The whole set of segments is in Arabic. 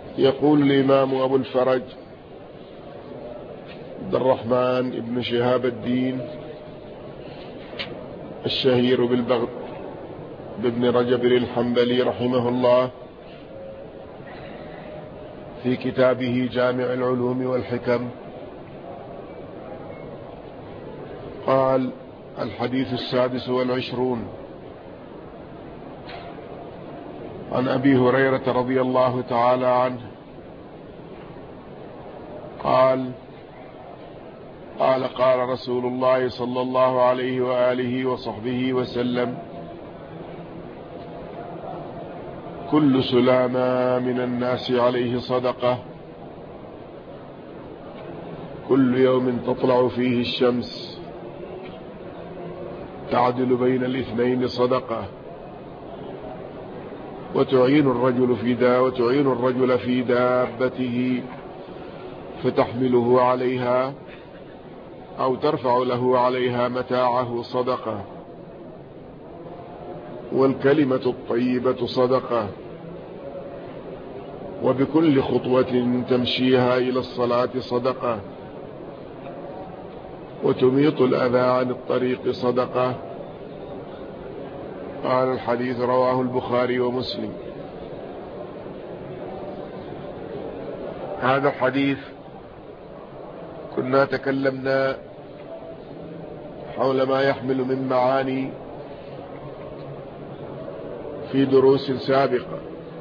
يقول الإمام أبو الفرج عبد الرحمن بن شهاب الدين الشهير بابن رجب الحنبلي رحمه الله في كتابه جامع العلوم والحكم قال: الحديث 26 عن أبي هريرة رضي الله تعالى عنه قال: قال رسول الله صلى الله عليه وآله وصحبه وسلم: كل سلامة من الناس عليه صدقة، كل يوم تطلع فيه الشمس تعدل بين الاثنين صدقة، وتعين الرجل في دابته فتحمله عليها أو ترفع له عليها متاعه صدقة، والكلمة الطيبة صدقة، وبكل خطوة تمشيها إلى الصلاة صدقة، وتميط الأذى عن الطريق صدقة. قال: الحديث رواه البخاري ومسلم. هذا الحديث كنا تكلمنا حول ما يحمل من معاني في دروس سابقة،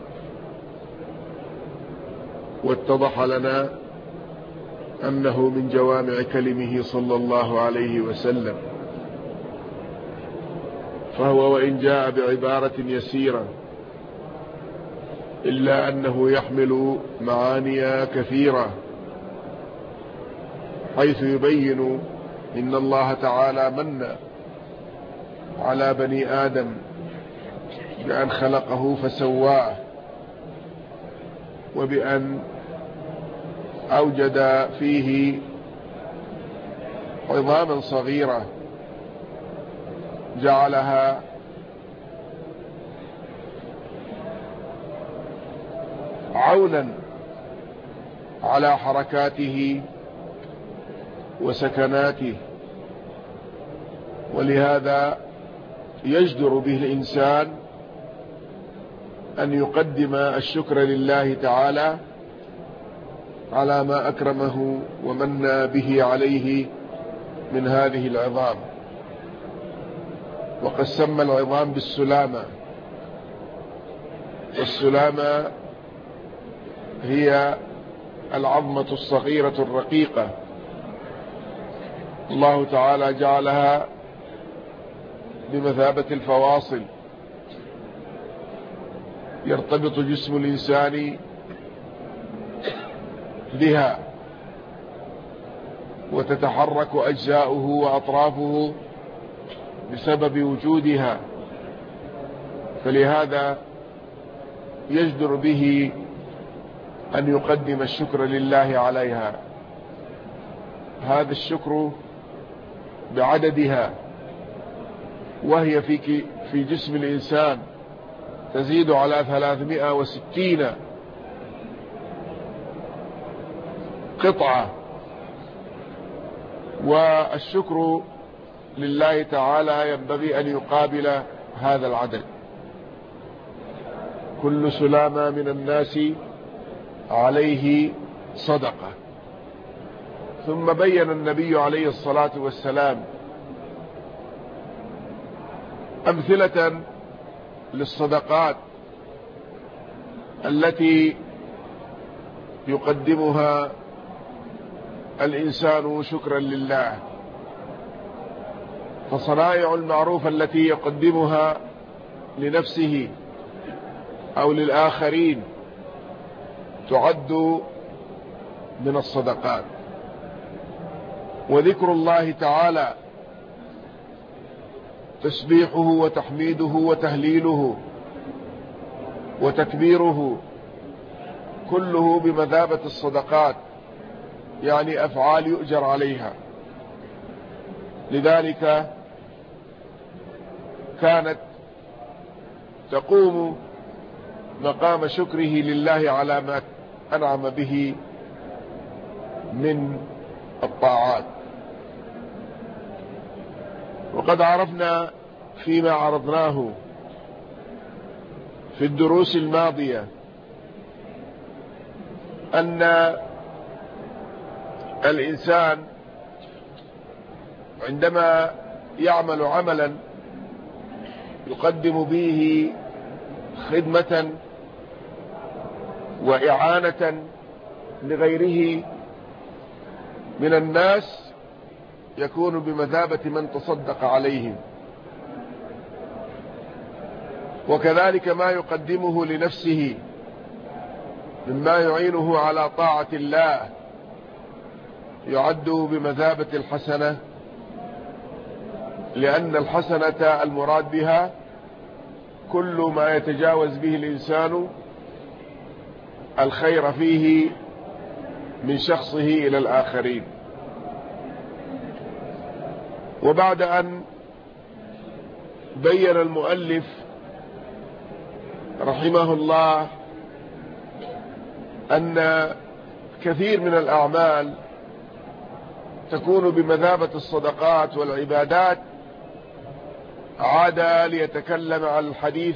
واتضح لنا أنه من جوامع كلمه صلى الله عليه وسلم، فهو وإن جاء بعبارة يسيرة إلا أنه يحمل معاني كثيرة، حيث يبين إن الله تعالى من على بني آدم بأن خلقه فسواه، وبأن أوجد فيه عظاما صغيرة جعلها عونا على حركاته وسكناته، ولهذا يجدر به الإنسان أن يقدم الشكر لله تعالى على ما أكرمه ومن به عليه من هذه العظام. وقد سمى العظام بالسلامة، والسلامة هي العظمة الصغيرة الرقيقة، الله تعالى جعلها بمثابة الفواصل يرتبط جسم الإنسان بها، وتتحرك أجزاؤه وأطرافه بسبب وجودها، فلهذا يجدر به أن يقدم الشكر لله عليها. هذا الشكر بعددها، وهي في جسم الإنسان تزيد على 360 قطعة، والشكر لله تعالى ينبغي أن يقابل هذا العدد. كل سلامة من الناس عليه صدقة. ثم بين النبي عليه الصلاة والسلام أمثلة للصدقات التي يقدمها الإنسان شكرا لله. فصنائع المعروف التي يقدمها لنفسه أو للآخرين تعد من الصدقات. وذكر الله تعالى، تسبيحه وتحميده وتهليله وتكبيره، كله بمثابة الصدقات، يعني أفعال يؤجر عليها. لذلك كانت تقوم مقام شكره لله على ما أنعم به من الطاعات. وقد عرفنا فيما عرضناه في الدروس الماضية أن الإنسان عندما يعمل عملا يقدم به خدمة وإعانة لغيره من الناس يكون بمثابة من تصدق عليهم، وكذلك ما يقدمه لنفسه مما يعينه على طاعة الله يعد بمثابة الحسنة، لأن الحسنة المراد بها كل ما يتجاوز به الإنسان الخير فيه من شخصه إلى الآخرين. وبعد أن بين المؤلف رحمه الله أن كثير من الأعمال تكون بمثابة الصدقات والعبادات، عاد ليتكلم عن الحديث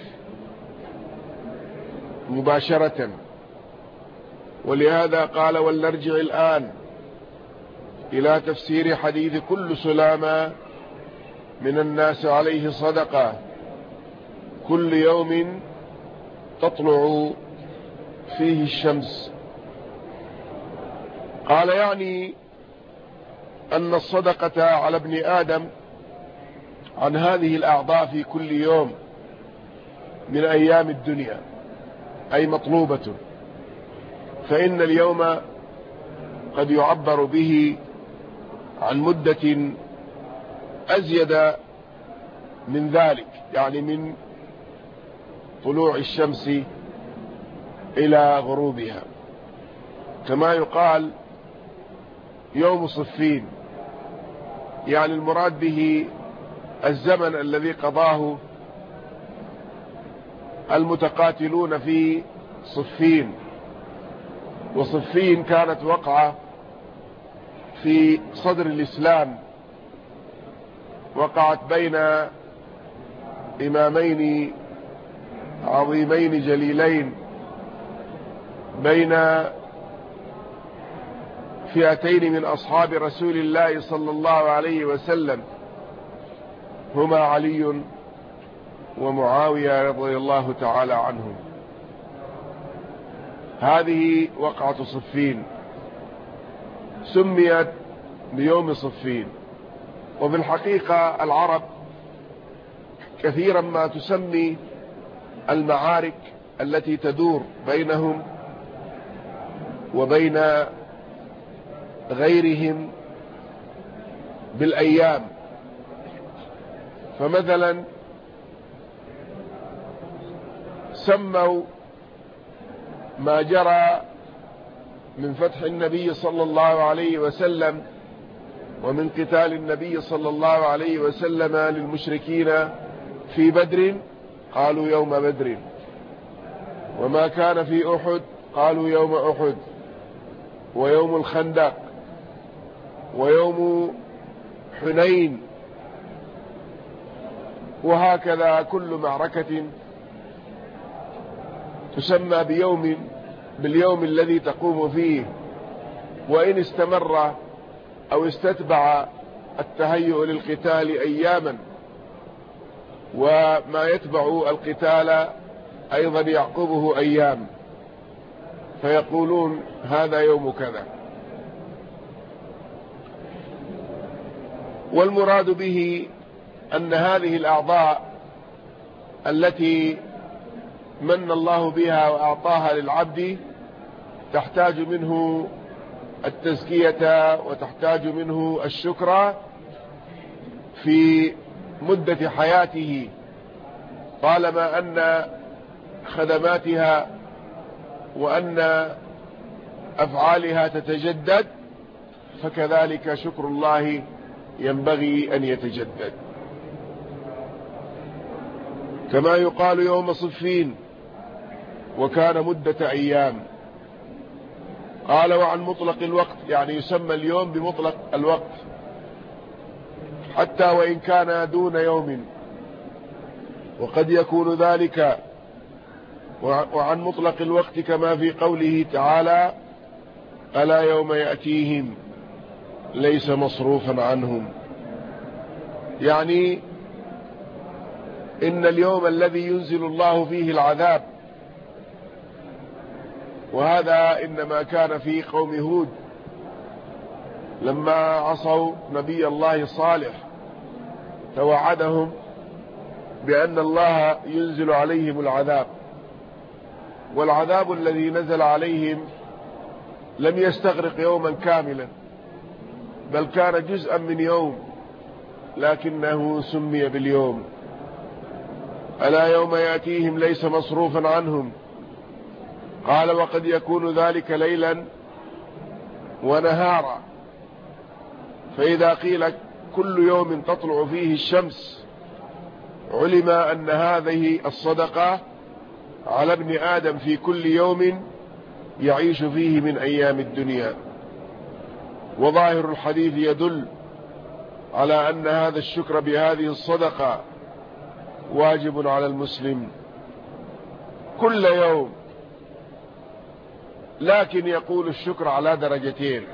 مباشرة، ولهذا قال: ولنرجع الآن إلى تفسير حديث كل سلامة من الناس عليه صدقة كل يوم تطلع فيه الشمس. قال: يعني أن الصدقة على ابن آدم عن هذه الأعضاء في كل يوم من أيام الدنيا أي مطلوبة، فإن اليوم قد يعبر به عن مدة أزيد من ذلك، يعني من طلوع الشمس إلى غروبها، كما يقال يوم صفين، يعني المراد به الزمن الذي قضاه المتقاتلون في صفين. وصفين كانت وقعة في صدر الإسلام، وقعت بين إمامين عظيمين جليلين، بين فئتين من أصحاب رسول الله صلى الله عليه وسلم، هما علي ومعاوية رضي الله تعالى عنهم. هذه وقعة صفين، سميت بيوم صفين. وفي الحقيقة العرب كثيرا ما تسمي المعارك التي تدور بينهم وبين غيرهم بالأيام. فمثلا سموا ما جرى من فتح النبي صلى الله عليه وسلم ومن قتال النبي صلى الله عليه وسلم للمشركين في بدر قالوا يوم بدر، وما كان في أحد قالوا يوم أحد، ويوم الخندق، ويوم حنين، وهكذا كل معركة تسمى باليوم الذي تقوم فيه، وإن استمر أو استتبع التهيؤ للقتال أياما، وما يتبع القتال أيضا يعقبه أيام، فيقولون هذا يوم كذا. والمراد به أن هذه الأعضاء التي من الله بها وأعطاها للعبد تحتاج منه التزكية وتحتاج منه الشكر في مدة حياته، طالما أن خدماتها وأن أفعالها تتجدد، فكذلك شكر الله ينبغي أن يتجدد. كما يقال يوم صفين، وكان مدة أيام. قال وعن مطلق الوقت، يعني يسمى اليوم بمطلق الوقت حتى وإن كان دون يوم، وقد يكون ذلك. وعن مطلق الوقت كما في قوله تعالى ألا يوم يأتيهم ليس مصروفا عنهم، يعني إن اليوم الذي ينزل الله فيه العذاب، وهذا إنما كان في قوم هود لما عصوا نبي الله صالح، توعدهم بأن الله ينزل عليهم العذاب، والعذاب الذي نزل عليهم لم يستغرق يوما كاملا، بل كان جزءا من يوم، لكنه سمي باليوم. ألا يوم يأتيهم ليس مصروفا عنهم. قال وقد يكون ذلك ليلا ونهارا، فإذا قيل كل يوم تطلع فيه الشمس علم أن هذه الصدقة على ابن آدم في كل يوم يعيش فيه من أيام الدنيا. وظاهر الحديث يدل على أن هذا الشكر بهذه الصدقة واجب على المسلم كل يوم، لكن يقول الشكر على درجتين،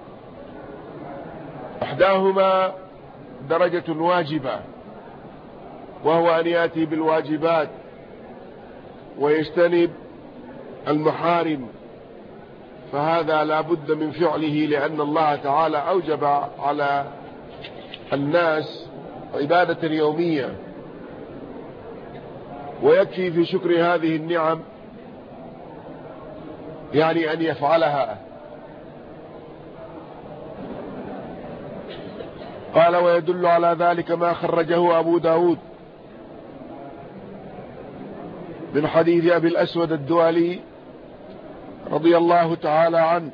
إحداهما درجة واجبة وهو أن يأتي بالواجبات ويجتنب المحارم، فهذا لا بد من فعله، لأن الله تعالى أوجب على الناس عبادة يومية، ويكفي في شكر هذه النعم يعني أن يفعلها. قال ويدل على ذلك ما خرجه أبو داود من حديث أبي الأسود الدؤلي رضي الله تعالى عنه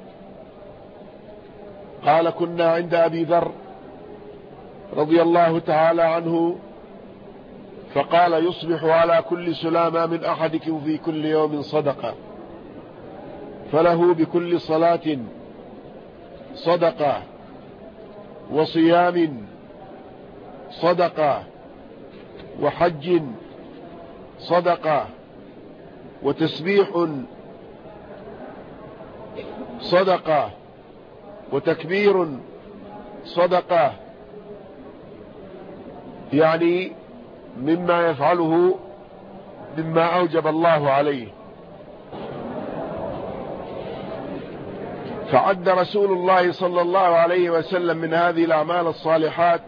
قال كنا عند أبي ذر رضي الله تعالى عنه فقال يصبح على كل سلامة من أحدكم في كل يوم صدقة، فله بكل صلاة صدقة، وصيام صدقة، وحج صدقة، وتسبيح صدقة، وتكبير صدقة، يعني مما يفعله مما أوجب الله عليه. فعد رسول الله صلى الله عليه وسلم من هذه الأعمال الصالحات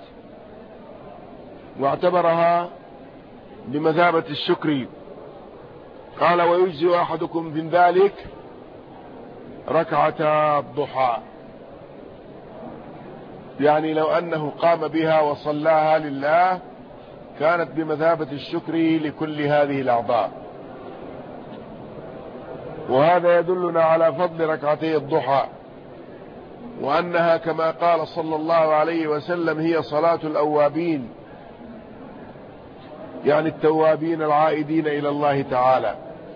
واعتبرها بمثابة الشكر. قال ويجزي أحدكم من ذلك ركعتا الضحى، يعني لو أنه قام بها وصلاها لله كانت بمثابة الشكر لكل هذه الأعضاء. وهذا يدلنا على فضل ركعتي الضحى، وأنها كما قال صلى الله عليه وسلم هي صلاة الأوابين، يعني التوابين العائدين إلى الله تعالى.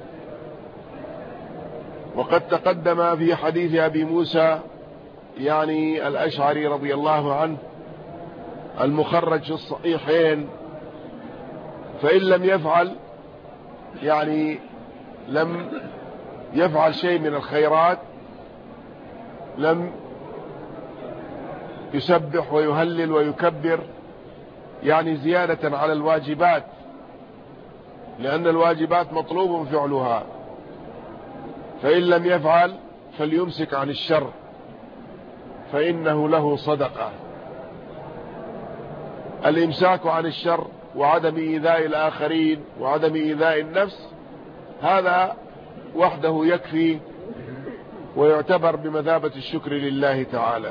وقد تقدم في حديث أبي موسى يعني الأشعري رضي الله عنه المخرج في الصحيحين، فإن لم يفعل يعني لم يفعل شيء من الخيرات لم يسبح ويهلل ويكبر، يعني زيادة على الواجبات، لأن الواجبات مطلوب فعلها، فإن لم يفعل فليمسك عن الشر فإنه له صدقة. الإمساك عن الشر وعدم إيذاء الآخرين وعدم إيذاء النفس هذا وحده يكفي ويعتبر بمثابة الشكر لله تعالى.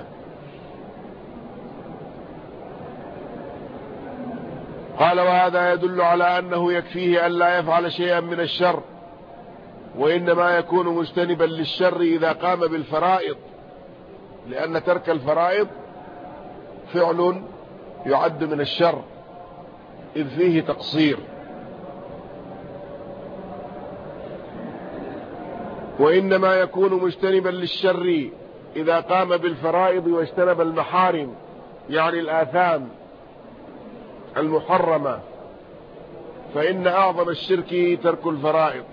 قال وهذا يدل على أنه يكفيه أن لا يفعل شيئا من الشر، وإنما يكون مجتنبا للشر إذا قام بالفرائض، لأن ترك الفرائض فعل يعد من الشر إذ فيه تقصير. وإنما يكون مجتنبا للشر إذا قام بالفرائض واجتنب المحارم، يعني الآثام المحرمة، فإن أعظم الشرك ترك الفرائض،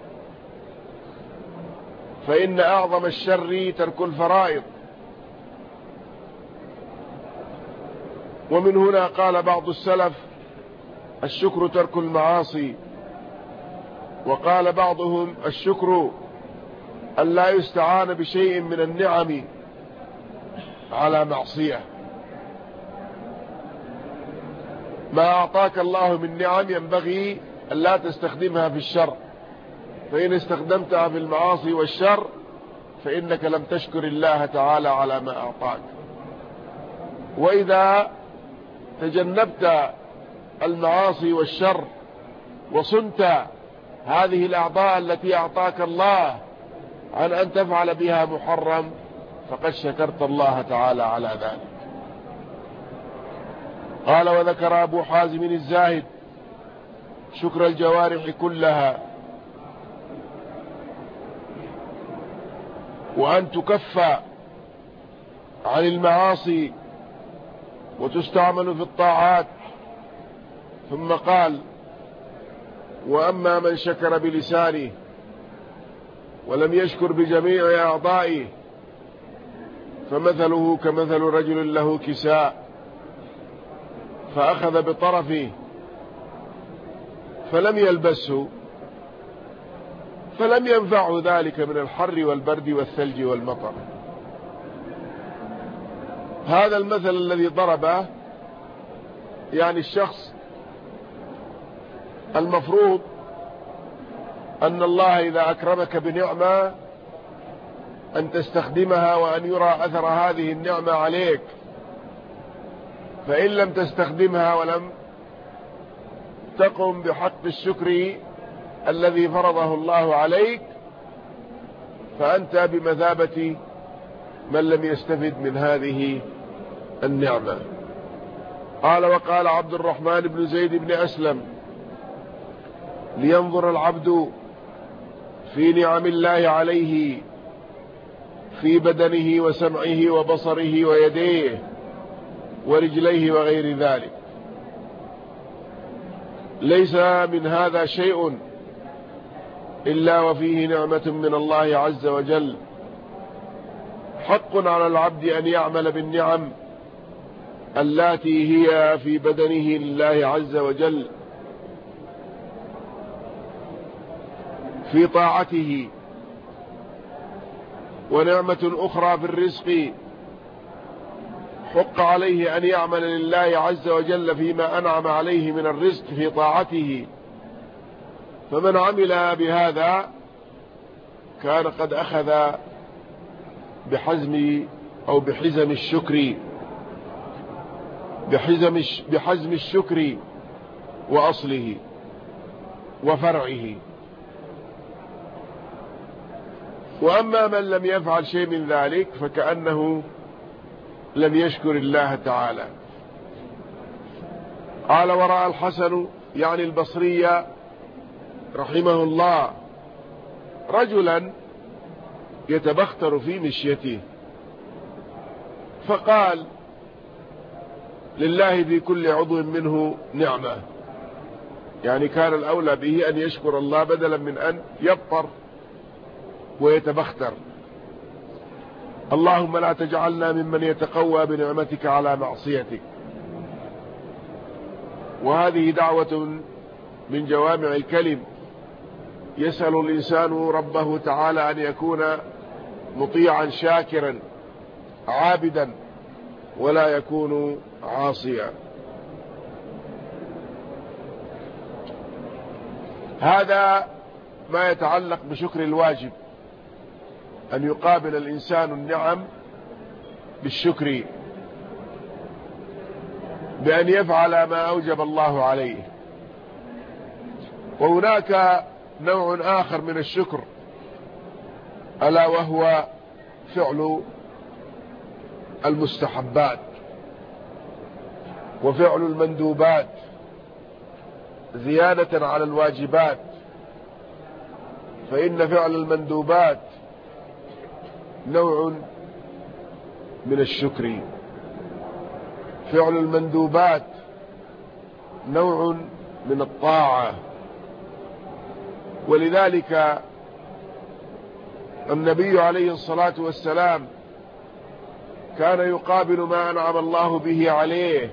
فإن أعظم الشر ترك الفرائض. ومن هنا قال بعض السلف: الشكر ترك المعاصي. وقال بعضهم: الشكر أن لا يستعان بشيء من النعم على معصية. ما أعطاك الله من نعم ينبغي أن لا تستخدمها في الشر، فإن استخدمتها في المعاصي والشر فإنك لم تشكر الله تعالى على ما أعطاك. وإذا تجنبت المعاصي والشر وصنت هذه الأعضاء التي أعطاك الله عن أن تفعل بها محرم فقد شكرت الله تعالى على ذلك. قال: وذكر أبو حازم الزاهد شكر الجوارح كلها، وأن تكف عن المعاصي وتستعمل في الطاعات. ثم قال: وأما من شكر بلسانه ولم يشكر بجميع أعضائه فمثله كمثل رجل له كساء فأخذ بطرفه فلم يلبسه فلم ينفعه ذلك من الحر والبرد والثلج والمطر. هذا المثل الذي ضربه يعني الشخص المفروض أن الله إذا أكرمك بنعمة أن تستخدمها وأن يرى أثر هذه النعمة عليك، فإن لم تستخدمها ولم تقم بحق الشكر الذي فرضه الله عليك فأنت بمثابة من لم يستفد من هذه النعمة. قال: وقال عبد الرحمن بن زيد بن أسلم: لينظر العبد في نعم الله عليه في بدنه وسمعه وبصره ويديه ورجليه وغير ذلك، ليس من هذا شيء إلا وفيه نعمة من الله عز وجل. حق على العبد أن يعمل بالنعم التي هي في بدنه لله عز وجل في طاعته، ونعمة أخرى في الرزق حق عليه أن يعمل لله عز وجل فيما أنعم عليه من الرزق في طاعته، فمن عمل بهذا كان قد أخذ بحزم أو بحزم الشكر بحزم الشكر وأصله وفرعه. وأما من لم يفعل شيء من ذلك فكأنه لم يشكر الله تعالى. قال: ورأى الحسن يعني البصري رحمه الله رجلا يتبختر في مشيته فقال: لله في كل عضو منه نعمة، يعني كان الأولى به أن يشكر الله بدلا من أن يبطر ويتبختر. اللهم لا تجعلنا ممن يتقوى بنعمتك على معصيتك. وهذه دعوة من جوامع الكلم، يسأل الإنسان ربه تعالى أن يكون مطيعا شاكرا عابدا ولا يكون عاصيا. هذا ما يتعلق بشكر الواجب، أن يقابل الإنسان النعم بالشكر بأن يفعل ما أوجب الله عليه. وهناك نوع آخر من الشكر ألا وهو فعل المستحبات وفعل المندوبات زيادة على الواجبات، فإن فعل المندوبات نوع من الشكر. فعل المندوبات نوع من الطاعة. ولذلك النبي عليه الصلاة والسلام كان يقابل ما أنعم الله به عليه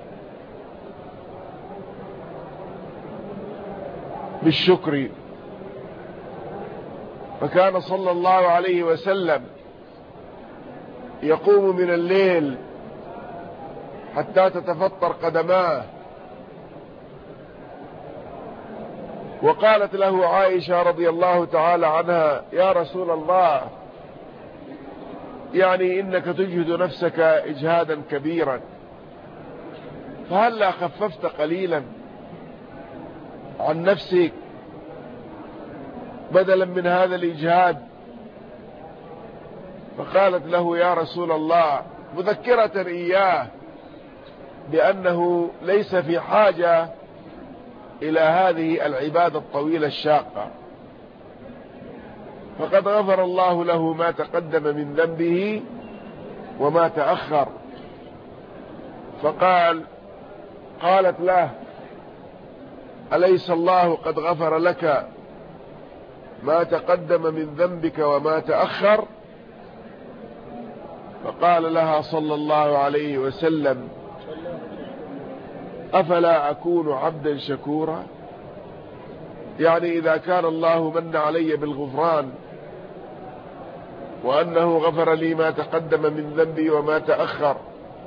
بالشكر. فكان صلى الله عليه وسلم يقوم من الليل حتى تتفطر قدماه. وقالت له عائشة رضي الله تعالى عنها: يا رسول الله، يعني إنك تجهد نفسك إجهادا كبيرا، فهلا خففت قليلا عن نفسك بدلا من هذا الإجهاد؟ فقالت له: يا رسول الله، مذكرة إياه بأنه ليس في حاجة إلى هذه العبادة الطويلة الشاقة، فقد غفر الله له ما تقدم من ذنبه وما تأخر. قالت له: أليس الله قد غفر لك ما تقدم من ذنبك وما تأخر؟ فقال لها صلى الله عليه وسلم: أفلا أكون عبدا شكورا؟ يعني إذا كان الله من علي بالغفران وأنه غفر لي ما تقدم من ذنبي وما تأخر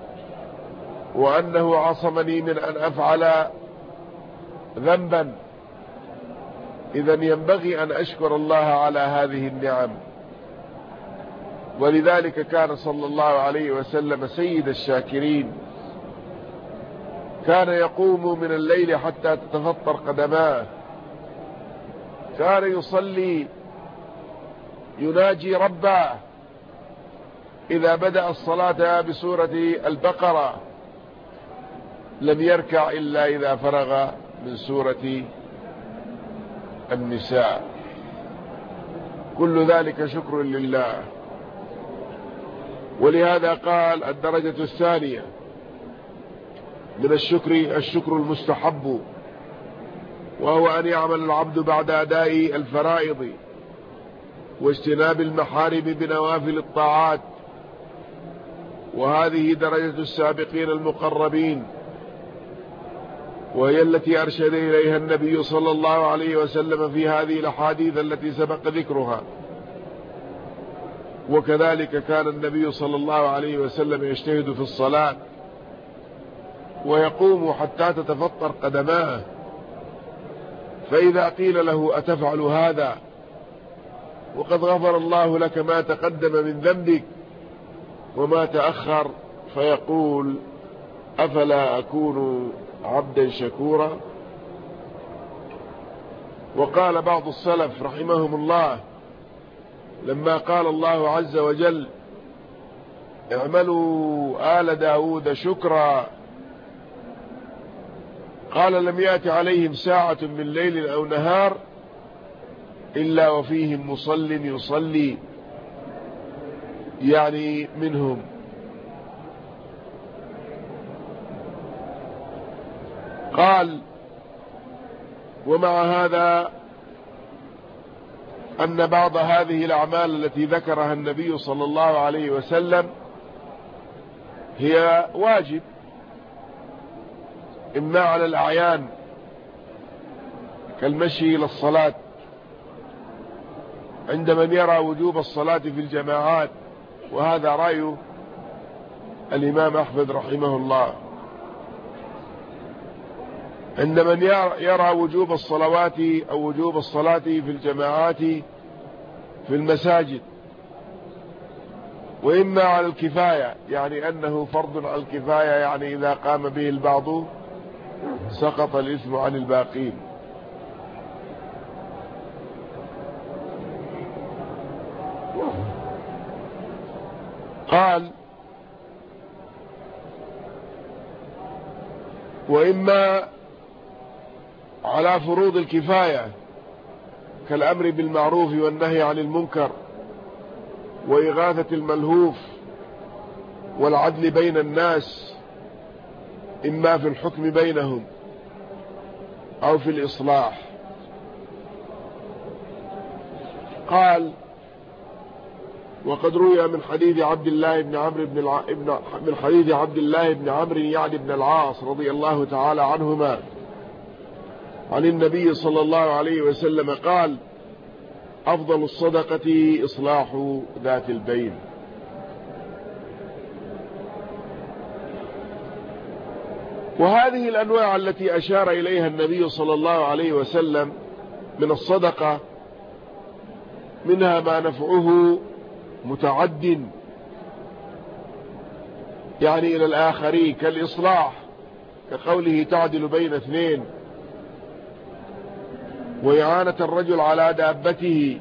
وأنه عصمني من أن أفعل ذنبا، إذن ينبغي أن أشكر الله على هذه النعم. ولذلك كان صلى الله عليه وسلم سيد الشاكرين، كان يقوم من الليل حتى تتفطر قدماه، كان يصلي يناجي ربه إذا بدأ الصلاة بسورة البقرة لم يركع إلا إذا فرغ من سورة النساء. كل ذلك شكر لله. ولهذا قال: الدرجة الثانية من الشكر المستحب، وهو أن يعمل العبد بعد أداء الفرائض واجتناب المحارم بنوافل الطاعات، وهذه درجة السابقين المقربين، وهي التي أرشد إليها النبي صلى الله عليه وسلم في هذه الأحاديث التي سبق ذكرها. وكذلك كان النبي صلى الله عليه وسلم يجتهد في الصلاة ويقوم حتى تتفطر قدماه، فإذا قيل له: أتفعل هذا وقد غفر الله لك ما تقدم من ذنبك وما تأخر؟ فيقول: أفلا أكون عبدا شكورا؟ وقال بعض السلف رحمهم الله لما قال الله عز وجل: اعملوا آل داود شكرا، قال: لم يأت عليهم ساعة من ليل أو نهار إلا وفيهم مصل يصلي، يعني منهم. قال: ومع هذا أن بعض هذه الأعمال التي ذكرها النبي صلى الله عليه وسلم هي واجب، إما على الأعيان كالمشي إلى الصلاة عند من يرى وجوب الصلاة في الجماعات، وهذا رأي الإمام أحمد رحمه الله، عند من يرى وجوب الصلوات أو وجوب الصلاة في الجماعات في المساجد، وإما على الكفاية، يعني أنه فرض على الكفاية، يعني إذا قام به البعض سقط الإثم عن الباقين. قال: وإما على فروض الكفاية كالأمر بالمعروف والنهي عن المنكر وإغاثة الملهوف والعدل بين الناس، إما في الحكم بينهم أو في الإصلاح. قال: وقد روي من حديث عبد الله بن عمرو يعني بن العاص رضي الله تعالى عنهما عن النبي صلى الله عليه وسلم قال: أفضل الصدقة إصلاح ذات البين. وهذه الأنواع التي أشار إليها النبي صلى الله عليه وسلم من الصدقة منها ما نفعه متعد يعني إلى الآخرين، كالإصلاح، كقوله تعدل بين اثنين، وإعانة الرجل على دابته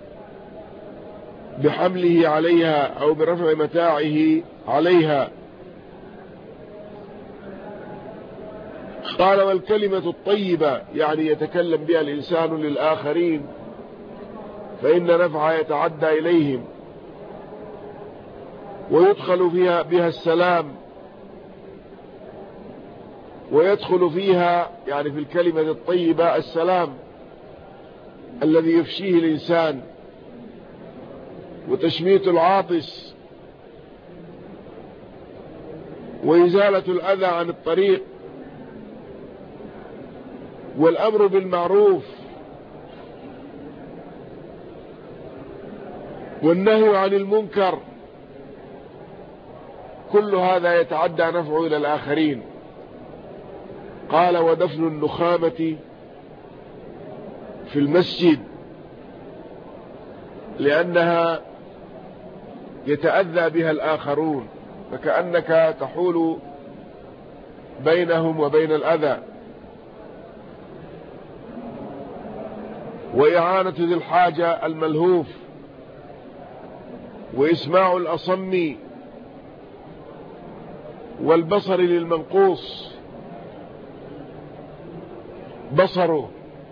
بحمله عليها أو برفع متاعه عليها. قال: والكلمة الطيبة يعني يتكلم بها الإنسان للآخرين، فإن نفعها يتعدى إليهم ويدخل بها السلام، ويدخل فيها يعني في الكلمة الطيبة السلام الذي يفشيه الإنسان، وتشميت العاطس، وإزالة الأذى عن الطريق، والأمر بالمعروف، والنهي عن المنكر، كل هذا يتعدى نفعه إلى الآخرين. قال: ودفن النخامة في المسجد لأنها يتأذى بها الآخرون، فكأنك تحول بينهم وبين الأذى. وإعانة ذي الحاجة الملهوف، وإسماع الأصم، والبصر للمنقوص بصره،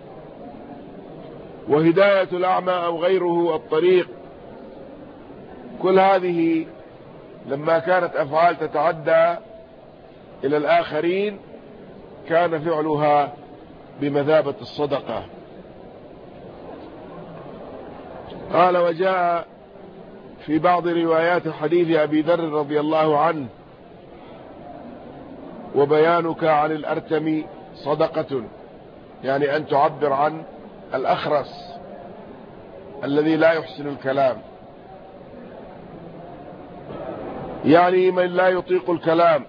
وهداية الأعمى أو غيره الطريق. كل هذه لما كانت أفعال تتعدى إلى الآخرين كان فعلها بمثابة الصدقة. قال: وجاء في بعض روايات حديث أبي ذر رضي الله عنه: وبيانك عن الأرتم صدقة، يعني أن تعبر عن الأخرس الذي لا يحسن الكلام، يعني من لا يطيق الكلام،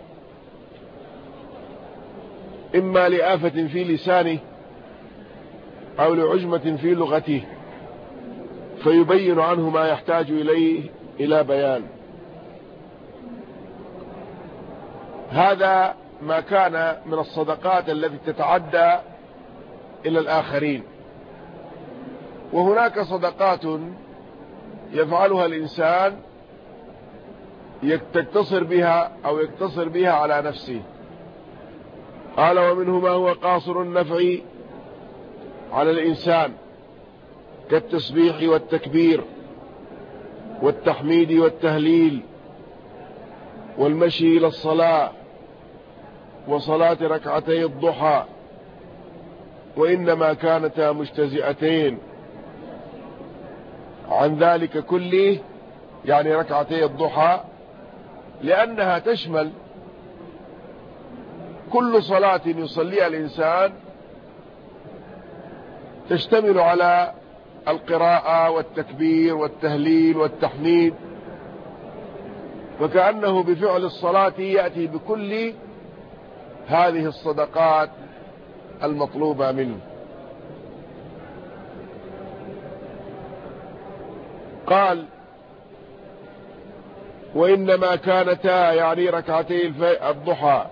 إما لآفة في لسانه أو لعجمة في لغته، فيبين عنه ما يحتاج إليه إلى بيان. هذا ما كان من الصدقات التي تتعدى إلى الآخرين. وهناك صدقات يفعلها الإنسان يقتصر بها على نفسه. قال: ومنه ما هو قاصر النفع على الإنسان، كالتسبيح والتكبير والتحميد والتهليل والمشي إلى الصلاة وصلاة ركعتي الضحى، وإنما كانتا مجتزئتين عن ذلك كله، يعني ركعتي الضحى، لأنها تشمل كل صلاة يصليها الإنسان، تشتمل على القراءة والتكبير والتهليل والتحميد، فكأنه بفعل الصلاة يأتي بكل هذه الصدقات المطلوبة منه. قال: وإنما كانتا يعني ركعتي الضحى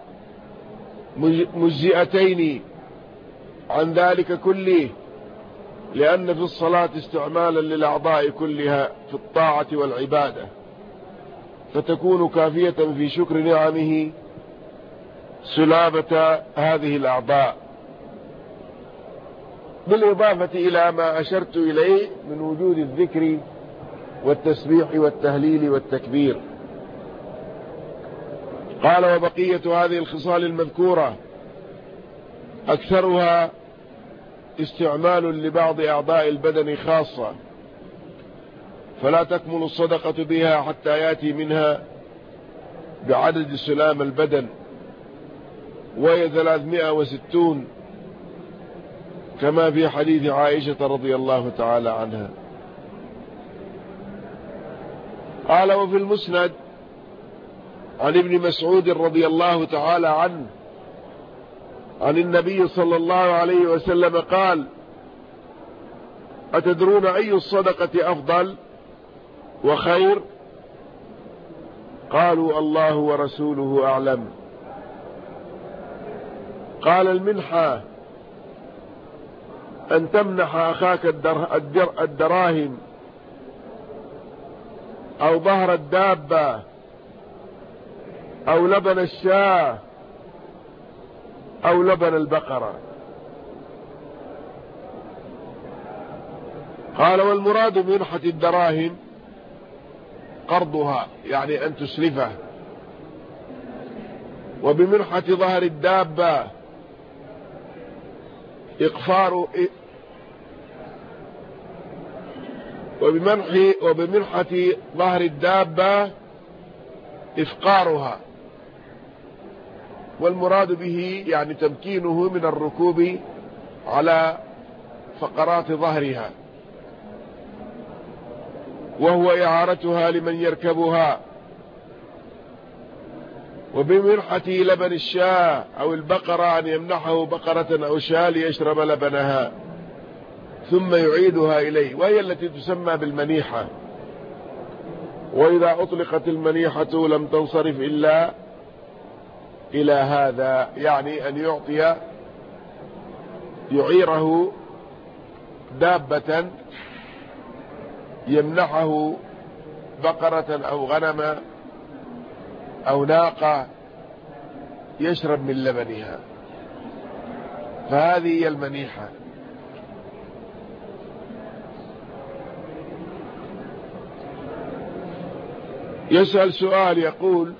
مجزئتين عن ذلك كله، لأن في الصلاة استعمالا للأعضاء كلها في الطاعة والعبادة، فتكون كافية في شكر نعمه سلامة هذه الأعضاء. بالإضافة إلى ما أشرت إليه من وجود الذكر والتسبيح والتهليل والتكبير. قال: وبقية هذه الخصال المذكورة أكثرها استعمال لبعض أعضاء البدن خاصة، فلا تكمل الصدقة بها حتى يأتي منها بعدد سلام البدن، وهي 360 كما في حديث عائشة رضي الله تعالى عنها. قال: وفي المسند عن ابن مسعود رضي الله تعالى عنه عن النبي صلى الله عليه وسلم قال: أتدرون أي الصدقة أفضل وخير؟ قالوا: الله ورسوله أعلم. قال: المنحة أن تمنح أخاك الدراهم أو ظهر الدابة أو لبن الشاة أو لبن البقرة. قال: والمراد بمنحة الدراهم قرضها، يعني أن تسلفه، وبمنحة ظهر الدابة إقفار، وبمنحة ظهر الدابة إفقارها، والمراد به يعني تمكينه من الركوب على فقرات ظهرها، وهو إعارتها لمن يركبها. وبمنحة لبن الشاة أو البقرة أن يمنحه بقرة أو شاة ليشرب لبنها ثم يعيدها إليه، وهي التي تسمى بالمنيحة. وإذا أطلقت المنيحة لم تنصرف إلا إلى هذا، يعني أن يعيره دابة، يمنحه بقرة أو غنم أو ناقة يشرب من لبنها، فهذه هي المنيحة. يسأل سؤال يقول: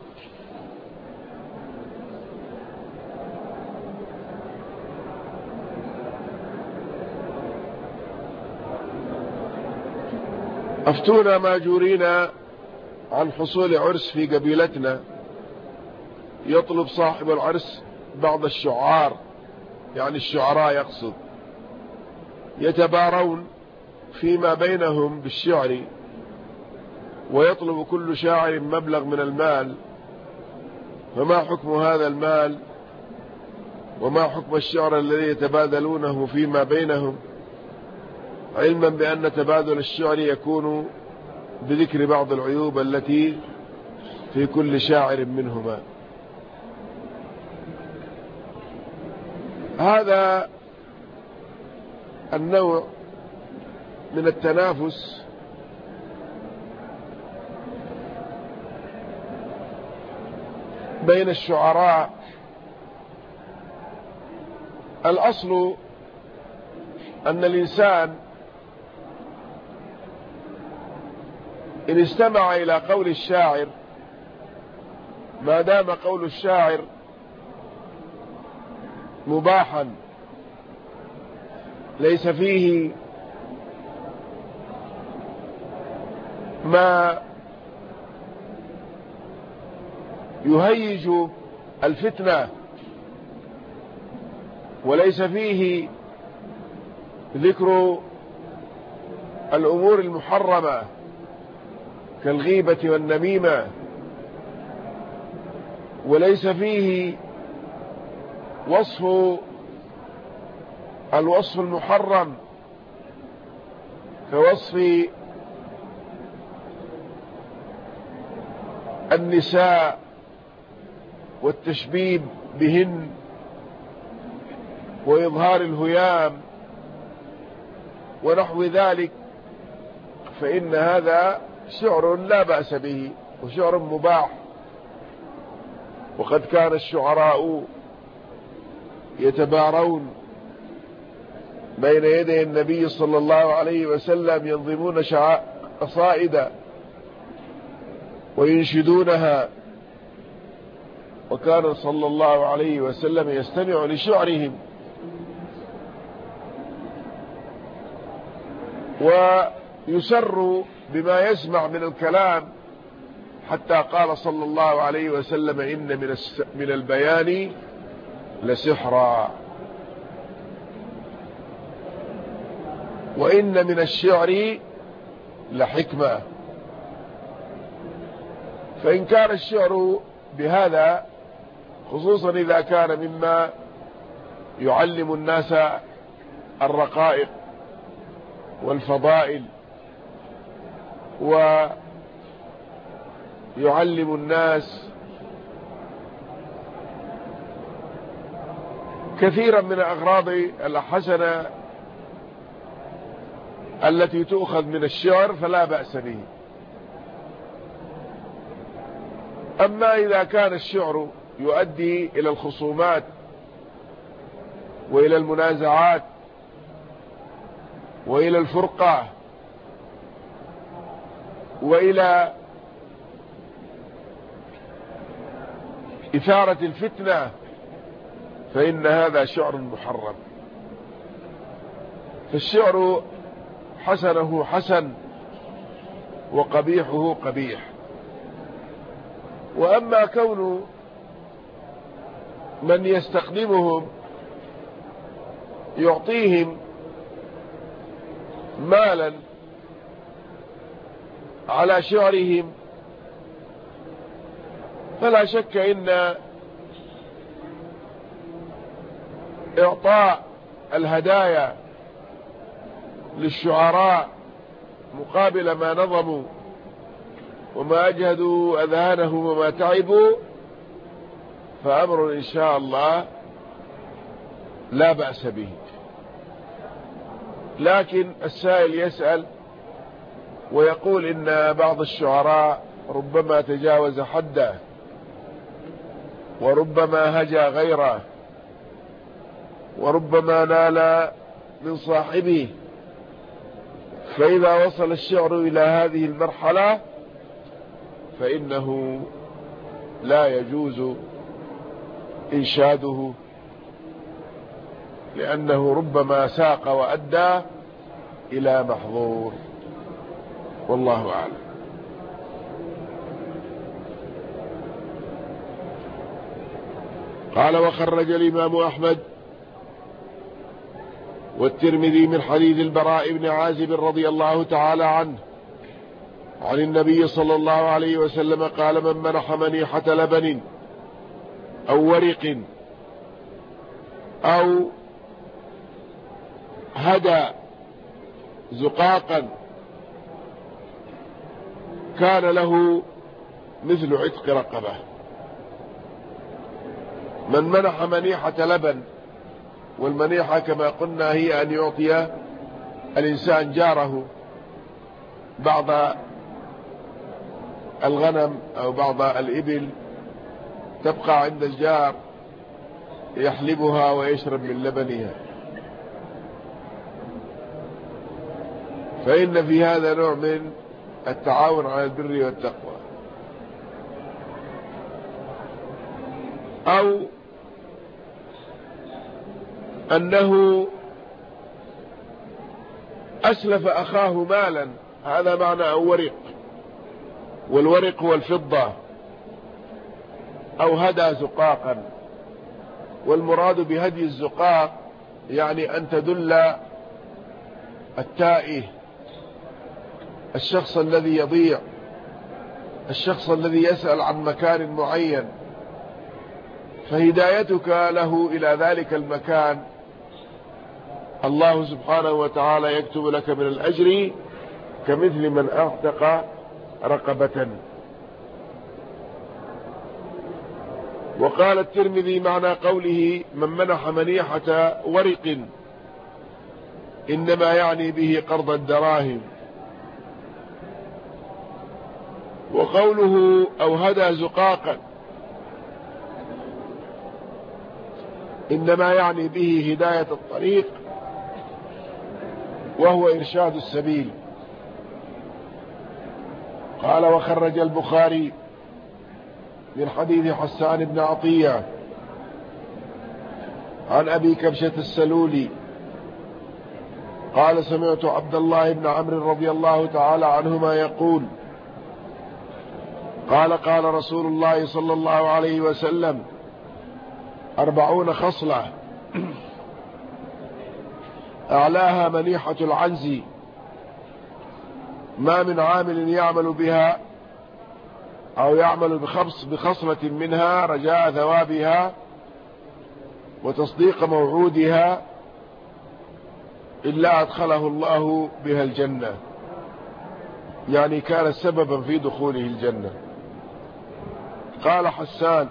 أفتونا ماجورين عن حصول عرس في قبيلتنا، يطلب صاحب العرس بعض الشعار، يعني الشعراء يقصد، يتبارون فيما بينهم بالشعر، ويطلب كل شاعر مبلغ من المال، فما حكم هذا المال؟ وما حكم الشعر الذي يتبادلونه فيما بينهم، علما بأن تبادل الشعر يكون بذكر بعض العيوب التي في كل شاعر منهما؟ هذا النوع من التنافس بين الشعراء الأصل أن الإنسان إن استمع إلى قول الشاعر، ما دام قول الشاعر مباحا ليس فيه ما يهيج الفتنة، وليس فيه ذكر الأمور المحرمة كالغيبة والنميمة، وليس فيه الوصف المحرم كوصف النساء والتشبيب بهن وإظهار الهيام ونحو ذلك، فإن هذا شعر لا بأس به وشعر مباح. وقد كان الشعراء يتبارون بين يدي النبي صلى الله عليه وسلم ينظمون قصائد وينشدونها، وكان صلى الله عليه وسلم يستمع لشعرهم ويسر بما يسمع من الكلام، حتى قال صلى الله عليه وسلم: إن من البيان لسحرا، وإن من الشعر لحكمة. فإن كان الشعر بهذا، خصوصا إذا كان مما يعلم الناس الرقائق والفضائل ويعلم الناس كثيرا من الأغراض الحسنة التي تؤخذ من الشعر فلا بأس به. أما إذا كان الشعر يؤدي إلى الخصومات وإلى المنازعات وإلى الفرقة وإلى إثارة الفتنة، فإن هذا شعر محرم. فالشعر حسنه حسن وقبيحه قبيح. وأما كون من يستخدمهم يعطيهم مالا على شعرهم، فلا شك إن إعطاء الهدايا للشعراء مقابل ما نظموا وما أجهدوا أذهانهم وما تعبوا فأمر إن شاء الله لا بأس به. لكن السائل يسأل ويقول إن بعض الشعراء ربما تجاوز حده وربما هجا غيره وربما نال من صاحبه، فإذا وصل الشعر إلى هذه المرحلة فإنه لا يجوز إنشاده، لأنه ربما ساق وأدى إلى محظور، والله أعلم. قال: وخرج الإمام أحمد والترمذي من حديث البراء بن عازب رضي الله تعالى عنه عن النبي صلى الله عليه وسلم قال: من منح منيحة لبن أو ورق أو هدى زقاقا كان له مثل عتق رقبة. من منح منيحة لبن، والمنيحة كما قلنا هي أن يعطي الإنسان جاره بعض الغنم أو بعض الإبل تبقى عند الجار يحلبها ويشرب من لبنها، فإن في هذا نوع من التعاون على البر والتقوى. أو أنه أسلف أخاه مالا، هذا معنى أو ورق، والورق هو الفضة. أو هدى زقاقا، والمراد بهدي الزقاق يعني أن تدل التائه، الشخص الذي يضيع، الشخص الذي يسأل عن مكان معين، فهدايتك له إلى ذلك المكان الله سبحانه وتعالى يكتب لك من الأجر كمثل من أعتق رقبة. وقال الترمذي معنى قوله من منح منيحة ورق إنما يعني به قرض الدراهم. وقوله أو هدى زقاقا إنما يعني به هداية الطريق وهو إرشاد السبيل. قال وخرج البخاري من حديث حسان بن عطية عن أبي كبشة السلولي قال سمعت عبد الله بن عمرو رضي الله تعالى عنهما يقول قال رسول الله صلى الله عليه وسلم 40 خصلة أعلاها منيحة العنز ما من عامل يعمل بها أو يعمل بخصلة منها رجاء ثوابها وتصديق موعودها إلا أدخله الله بها الجنة، يعني كان سببا في دخوله الجنة. قال حسان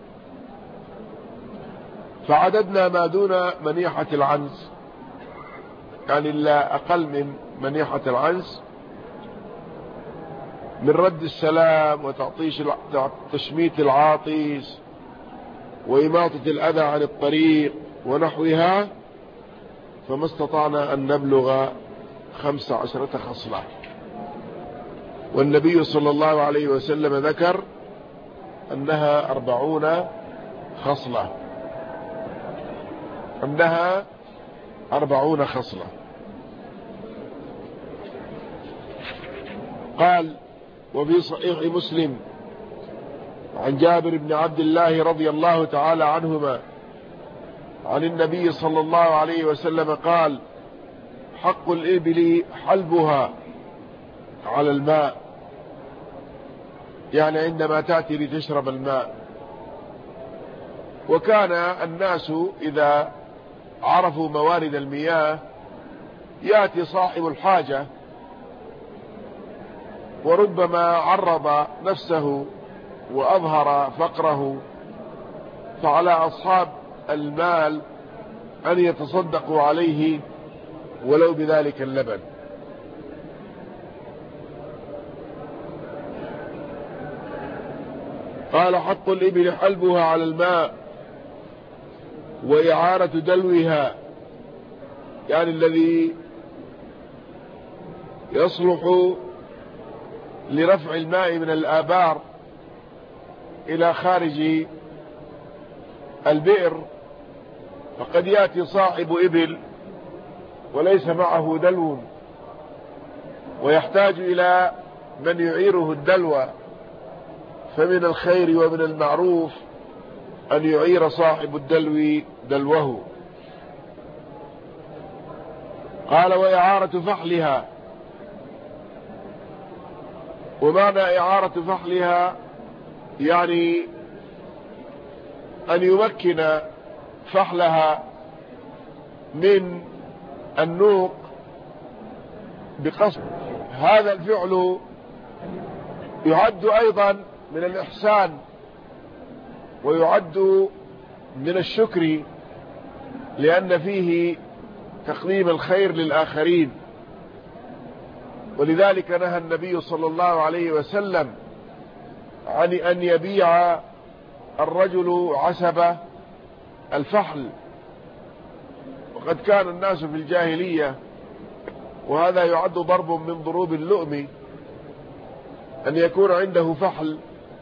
فعددنا ما دون منيحة العنز، يعني لا أقل من منيحة العنز من رد السلام وتشميت العاطس وإماطة الأذى عن الطريق ونحوها، فما استطعنا أن نبلغ 15 خصلة. والنبي صلى الله عليه وسلم ذكر أنها 40 خصلة، أنها 40 خصلة. قال وفي صحيح مسلم عن جابر بن عبد الله رضي الله تعالى عنهما عن النبي صلى الله عليه وسلم قال حق الإبل حلبها على الماء، يعني عندما تأتي لتشرب الماء. وكان الناس إذا عرفوا موارد المياه يأتي صاحب الحاجة وربما عرض نفسه وأظهر فقره، فعلى أصحاب المال أن يتصدقوا عليه ولو بذلك اللبن. قال حق الإبل حلبها على الماء وإعارة دلوها، يعني الذي يصلح لرفع الماء من الآبار إلى خارج البئر، فقد يأتي صاحب إبل وليس معه دلو ويحتاج إلى من يعيره الدلو، فمن الخير ومن المعروف أن يعير صاحب الدلو دلوه. قال وإعارة فحلها، ومعنى إعارة فحلها يعني أن يمكن فحلها من النوق بقصد. هذا الفعل يعد أيضا من الإحسان ويعد من الشكر، لأن فيه تقديم الخير للآخرين. ولذلك نهى النبي صلى الله عليه وسلم عن أن يبيع الرجل عسب الفحل. وقد كان الناس في الجاهلية، وهذا يعد ضرب من ضروب اللؤم، أن يكون عنده فحل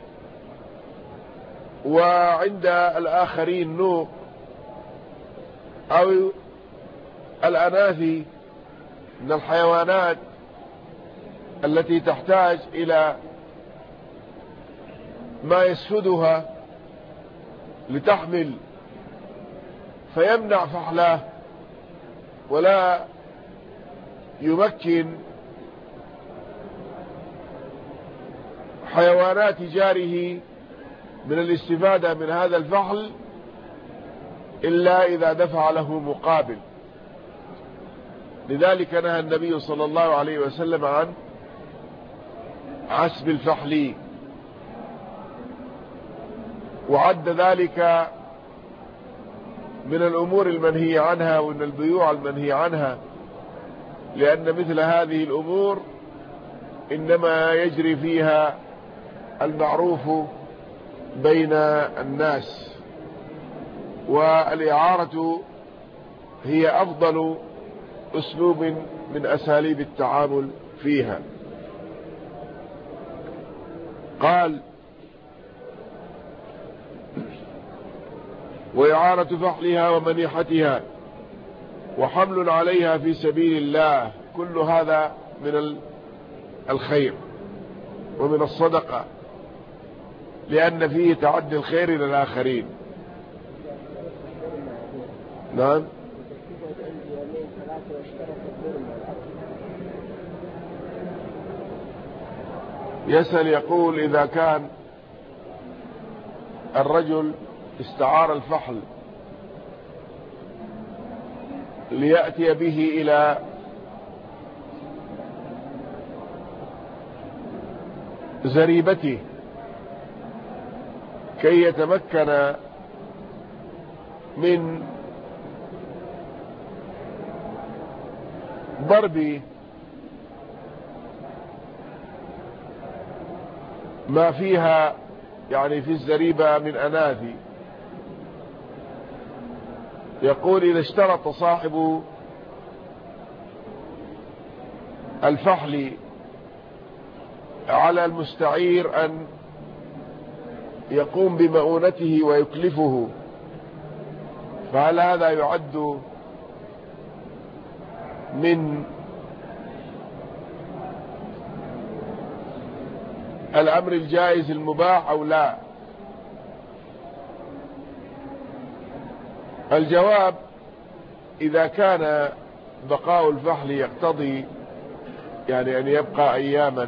وعند الآخرين نوق أو الأناثي من الحيوانات التي تحتاج إلى ما يسفدها لتحمل، فيمنع فحله ولا يمكن حيوانات جاره من الاستفادة من هذا الفحل إلا إذا دفع له مقابل. لذلك نهى النبي صلى الله عليه وسلم عن عسب الفحل، وعد ذلك من الأمور المنهي عنها ومن البيوع المنهي عنها، لأن مثل هذه الأمور إنما يجري فيها المعروف بين الناس، والإعارة هي أفضل أسلوب من أساليب التعامل فيها. قال: وإعارة فحلها ومنيحتها وحمل عليها في سبيل الله، كل هذا من الخير ومن الصدقة، لأن فيه تعدي الخير إلى الآخرين. نعم. يسأل يقول: إذا كان الرجل استعار الفحل ليأتي به إلى زريبته كي يتمكن من ضرب ما فيها يعني في الزريبة من أناثي، يقول: إذا اشترط صاحب الفحل على المستعير أن يقوم بمؤونته ويكلفه، فهل هذا يعد من الأمر الجائز المباح أو لا؟ الجواب: إذا كان بقاء الفحل يقتضي يعني أن يبقى أياما،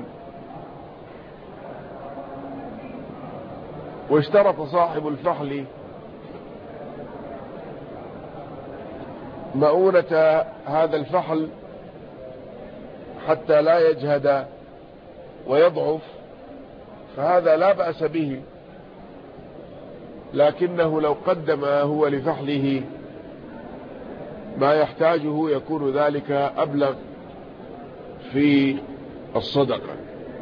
واشترط صاحب الفحل مؤونة هذا الفحل حتى لا يجهد ويضعف، فهذا لا بأس به، لكنه لو قدم هو لفحله ما يحتاجه يكون ذلك أبلغ في الصدقة.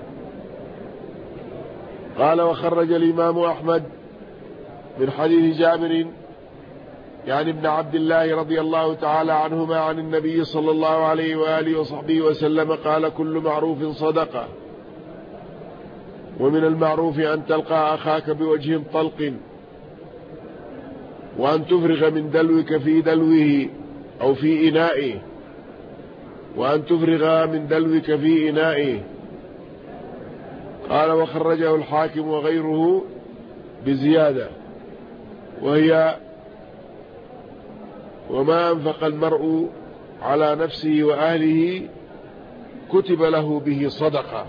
قال: وخرج الإمام أحمد من حديث جابر يعني ابن عبد الله رضي الله تعالى عنهما عن النبي صلى الله عليه وآله وصحبه وسلم قال: كل معروف صدقة، ومن المعروف أن تلقى أخاك بوجه طلق، وأن تفرغ من دلوك في دلوه أو في إنائه، وأن تفرغ من دلوك في إنائه. قال: وخرجه الحاكم وغيره بزيادة، وهي: وما أنفق المرء على نفسه وأهله كتب له به صدقة،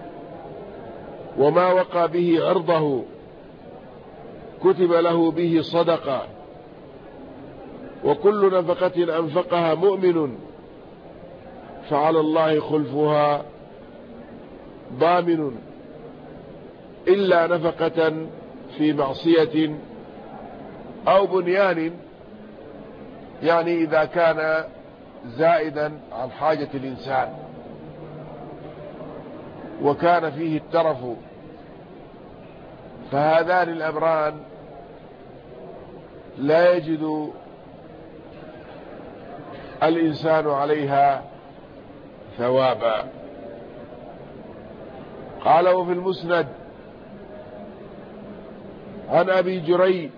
وما وقى به عرضه كتب له به صدقة، وكل نفقة أنفقها مؤمن فعلى الله خلفها ضامن، إلا نفقة في معصية أو بنيان، يعني إذا كان زائدا عن حاجة الإنسان وكان فيه الترف، فهذان الأمران لا يجد الإنسان عليها ثوابا. قال: وفي المسند عن أبي جري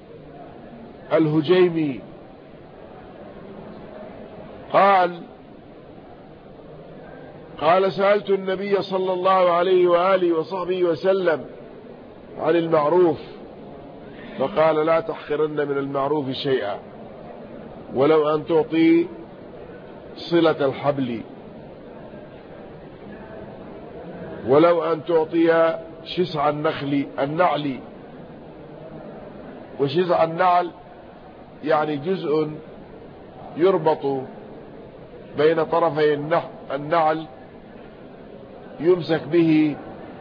الهجيمي قال: سألت النبي صلى الله عليه وآله وصحبه وسلم عن المعروف، فقال: لا تحقرن من المعروف شيئا، ولو أن تعطي صلة الحبل، ولو أن تعطي شسع النعل، وشسع النعل يعني جزء يربط بين طرفي النعل يمسك به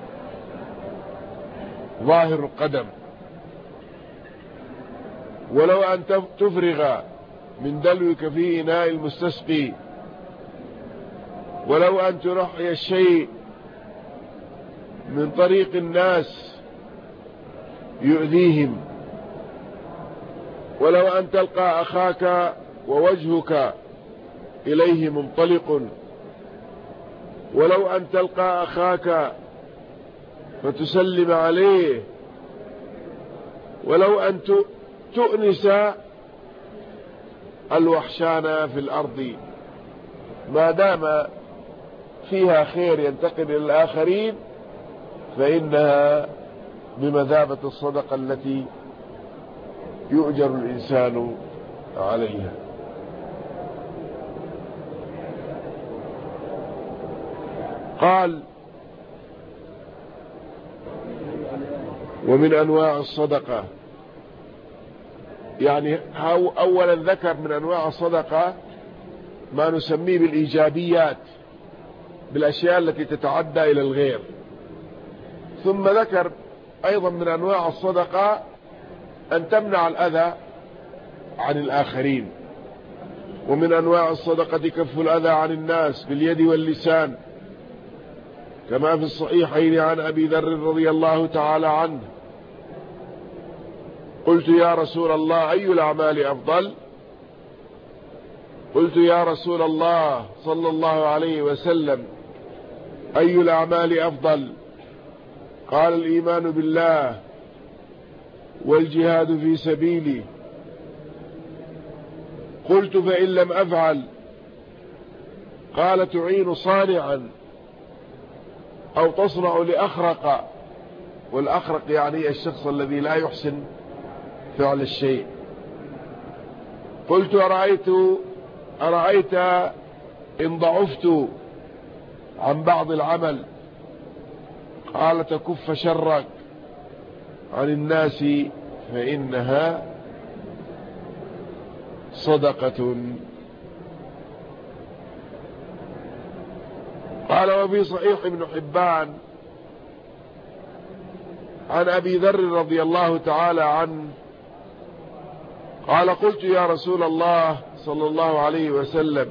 ظاهر القدم، ولو أن تفرغ من دلوك في إناء المستسقي، ولو أن تنحي الشيء من طريق الناس يؤذيهم، ولو أن تلقى أخاك ووجهك إليه منطلق ولو أن تلقى أخاك فتسلم عليه، ولو أن تؤنس الوحشان في الأرض، ما دام فيها خير ينتقل إلى الآخرين فإنها بمثابة الصدقة التي يؤجر الإنسان عليها. قال: ومن أنواع الصدقة، يعني أولا ذكر من أنواع الصدقة ما نسميه بالإيجابيات، بالأشياء التي تتعدى إلى الغير، ثم ذكر أيضا من أنواع الصدقة أن تمنع الأذى عن الآخرين. ومن أنواع الصدقة كف الأذى عن الناس باليد واللسان، كما في الصحيحين عن أبي ذر رضي الله تعالى عنه: قلت يا رسول الله أي الأعمال أفضل؟ قلت يا رسول الله صلى الله عليه وسلم أي الأعمال أفضل؟ قال: الإيمان بالله والجهاد في سبيلي. قلت: فإن لم أفعل؟ قال: تعين صانعا أو تصنع لأخرق، والأخرق يعني الشخص الذي لا يحسن فعل الشيء. قلت: أرأيت إن ضعفت عن بعض العمل؟ قال: تكف شرك عن الناس فإنها صدقة. قال: وفي صحيح ابن حبان عن أبي ذر رضي الله تعالى عنه قال: قلت يا رسول الله صلى الله عليه وسلم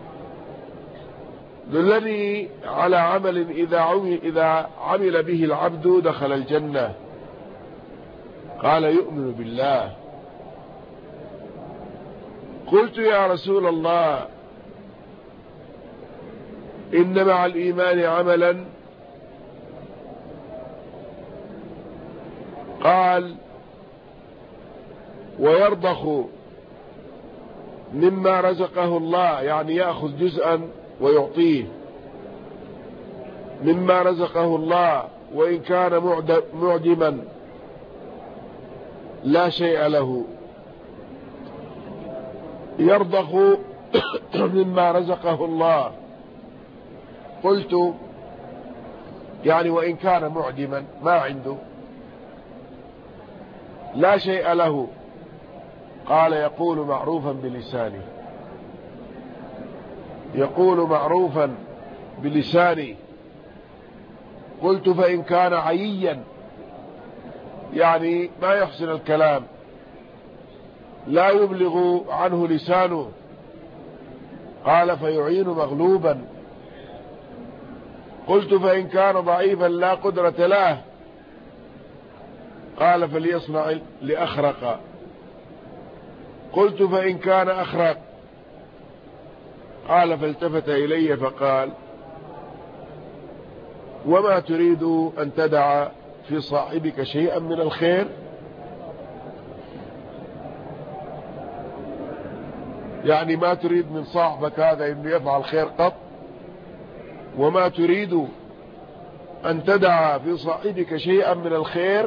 دلني على عمل إذا عمل به العبد دخل الجنة. قال: يؤمن بالله. قلت يا رسول الله إن مع الإيمان عملا؟ قال: ويرضخ مما رزقه الله، يعني يأخذ جزءا ويعطيه مما رزقه الله، وإن كان معدما لا شيء له. يرضخ مما رزقه الله. قلت: يعني وإن كان معدما ما عنده لا شيء له؟ قال: يقول معروفا بلسانه. يقول معروفا بلسانه. قلت: فإن كان عييا، يعني ما يحسن الكلام، لا يبلغ عنه لسانه؟ قال: فيعين مغلوبا. قلت: فإن كان ضعيفا لا قدرة له؟ قال: فليصنع لأخرق. قلت: فإن كان أخرق؟ قال: فالتفت إلي فقال: وما تريد أن تدع في صاحبك شيئا من الخير؟ يعني ما تريد من صاحبك هذا أنه يفعل خير قط؟ وما تريد أن تدع في صاحبك شيئا من الخير؟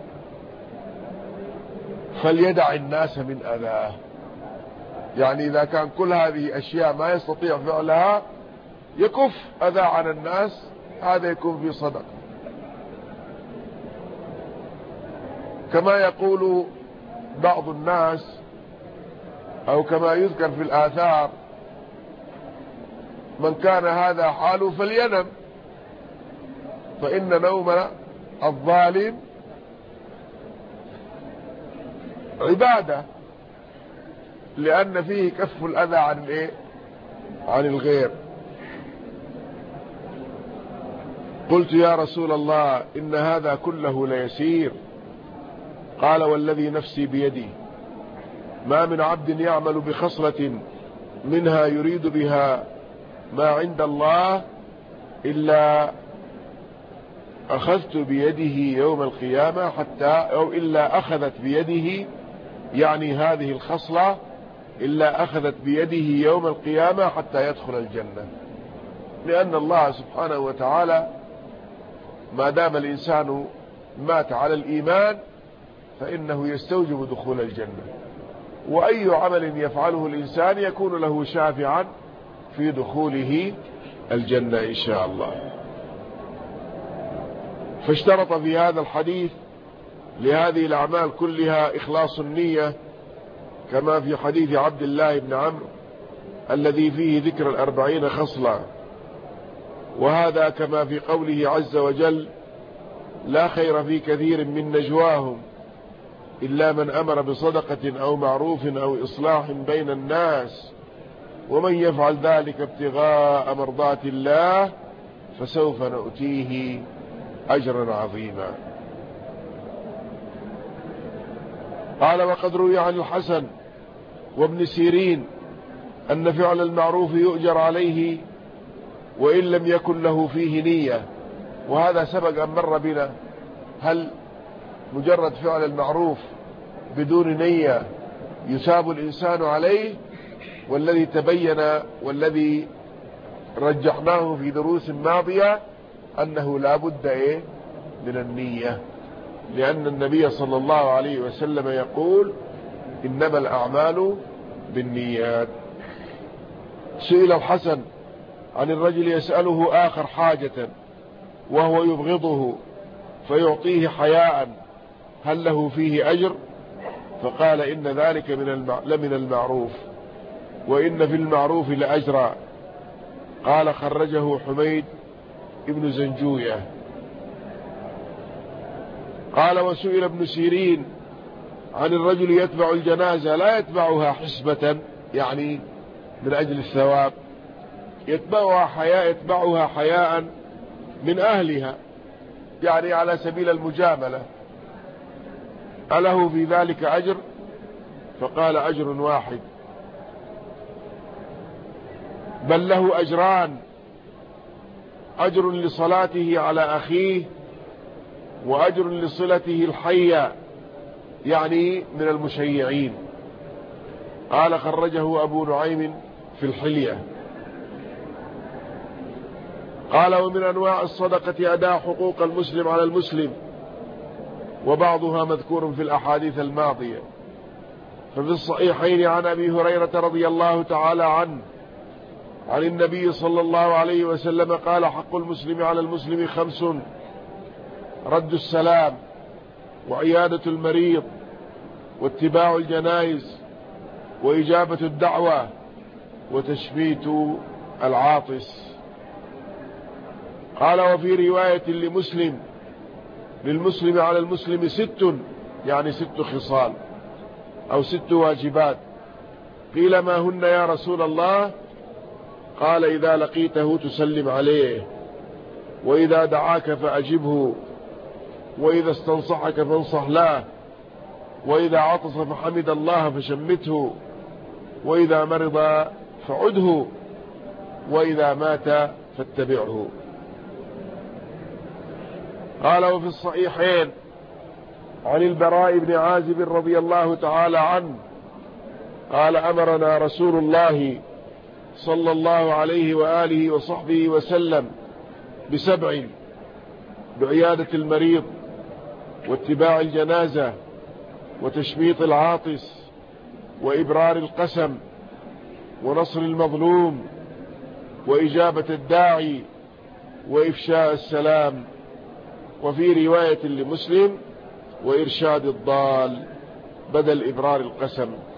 فليدع الناس من أذاه. يعني إذا كان كل هذه أشياء ما يستطيع فعلها يكف أذى عن الناس، هذا يكون في صدقة. كما يقول بعض الناس أو كما يذكر في الآثار: من كان هذا حاله فلينم، فإن نوم الظالم عبادة، لأن فيه كف الأذى عن الغير. قلت يا رسول الله إن هذا كله ليسير. قال: والذي نفسي بيدي ما من عبد يعمل بخصلة منها يريد بها ما عند الله إلا أخذت بيده يوم القيامة أو إلا أخذت بيده، يعني هذه الخصلة إلا أخذت بيده يوم القيامة حتى يدخل الجنة. لأن الله سبحانه وتعالى ما دام الإنسان مات على الإيمان فإنه يستوجب دخول الجنة، وأي عمل يفعله الإنسان يكون له شافعا في دخوله الجنة إن شاء الله. فاشترط في هذا الحديث لهذه الأعمال كلها إخلاص النية، كما في حديث عبد الله بن عمرو الذي فيه ذكر 40 خصلة، وهذا كما في قوله عز وجل: لا خير في كثير من نجواهم إلا من أمر بصدقة أو معروف أو إصلاح بين الناس ومن يفعل ذلك ابتغاء مرضات الله فسوف نؤتيه أجرا عظيما. قال: وقد روي عن الحسن وابن سيرين أن فعل المعروف يؤجر عليه وإن لم يكن له فيه نية، وهذا سبق أن مر بنا. هل مجرد فعل المعروف بدون نية يثاب الإنسان عليه، والذي تبين والذي رجحناه في دروس ماضية أنه لا بد من النية، لأن النبي صلى الله عليه وسلم يقول: إنما الأعمال بالنيات. سئل الحسن عن الرجل يسأله آخر حاجة وهو يبغضه فيعطيه حياء، هل له فيه أجر؟ فقال: إن ذلك لمن المعروف، وإن في المعروف لأجرا. قال: خرجه حميد ابن زنجوية. قال: وسئل ابن سيرين عن الرجل يتبع الجنازة لا يتبعها حسبة، يعني من أجل الثواب، يتبعها حياء من أهلها، يعني على سبيل المجاملة، أله في ذلك أجر؟ فقال: أجر واحد، بل له أجران: أجر لصلاته على أخيه، وأجر لصلته الحية، يعني من المشيعين. قال: خرجه أبو نعيم في الحلية. قال: ومن أنواع الصدقة أداء حقوق المسلم على المسلم، وبعضها مذكور في الأحاديث الماضية. ففي الصحيحين عن أبي هريرة رضي الله تعالى عنه عن النبي صلى الله عليه وسلم قال: حق المسلم على المسلم 5: رد السلام، وعيادة المريض، واتباع الجنائز، وإجابة الدعوة، وتشميت العاطس. قال: وفي رواية للمسلم على المسلم 6، يعني 6 خصال أو 6 واجبات. قيل: ما هن يا رسول الله؟ قال: إذا لقيته تسلم عليه، وإذا دعاك فأجبه، وإذا استنصحك فانصح له، وإذا عطس فحمد الله فشمته، وإذا مرض فعده، وإذا مات فاتبعه. قال: وفي الصحيحين عن البراء بن عازب رضي الله تعالى عنه قال: أمرنا رسول الله صلى الله عليه وآله وصحبه وسلم ب7: بعيادة المريض، واتباع الجنازة، وتشميط العاطس، وإبرار القسم، ونصر المظلوم، وإجابة الداعي، وإفشاء السلام. وفي رواية لمسلم: وإرشاد الضال، بدل إبرار القسم.